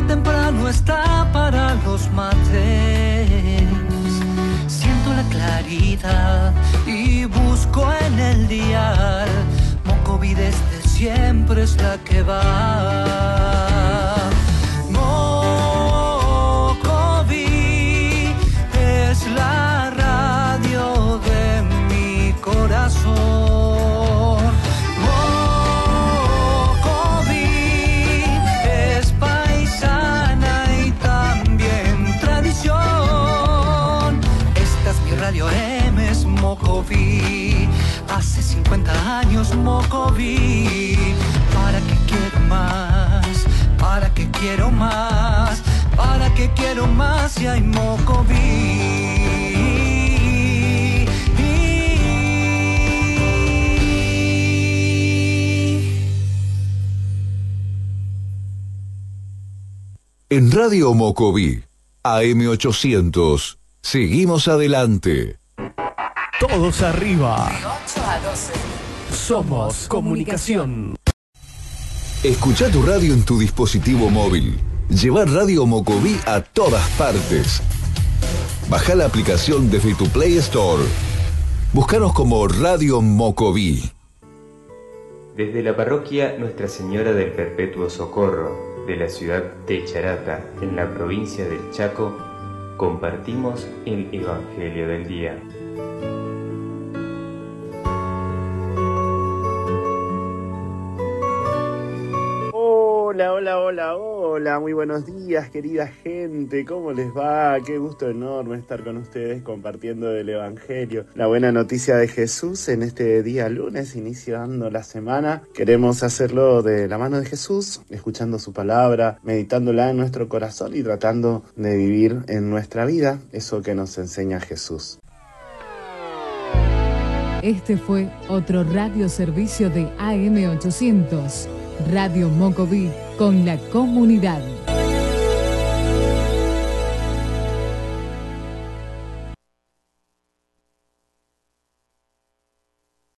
temprano está para los mates. Siento la claridad y busco en el dial. Mocoví desde siempre es la que va. Mocoví es la radio de mi corazón. Mocoví es paisana y también tradición. Esta es mi radio M, es Mocoví. Hace 50 años Mocoví. ¿Para qué quiero más? ¿Para qué quiero más? ¿Para qué quiero más si hay Mocoví? En Radio Mocoví, AM800, seguimos adelante. Todos arriba. De 8 a 12. Somos comunicación. Escucha tu radio en tu dispositivo móvil. Lleva Radio Mocoví a todas partes. Baja la aplicación desde tu Play Store. Búscanos como Radio Mocoví. Desde la parroquia Nuestra Señora del Perpetuo Socorro de la ciudad de Charata, en la provincia del Chaco, compartimos el Evangelio del Día. Hola, muy buenos días, querida gente, ¿cómo les va? Qué gusto enorme estar con ustedes compartiendo el Evangelio, la buena noticia de Jesús en este día lunes, iniciando la semana. Queremos hacerlo de la mano de Jesús, escuchando su palabra, meditándola en nuestro corazón y tratando de vivir en nuestra vida eso que nos enseña Jesús. Este fue otro radioservicio de AM800, Radio Mocoví, con la comunidad.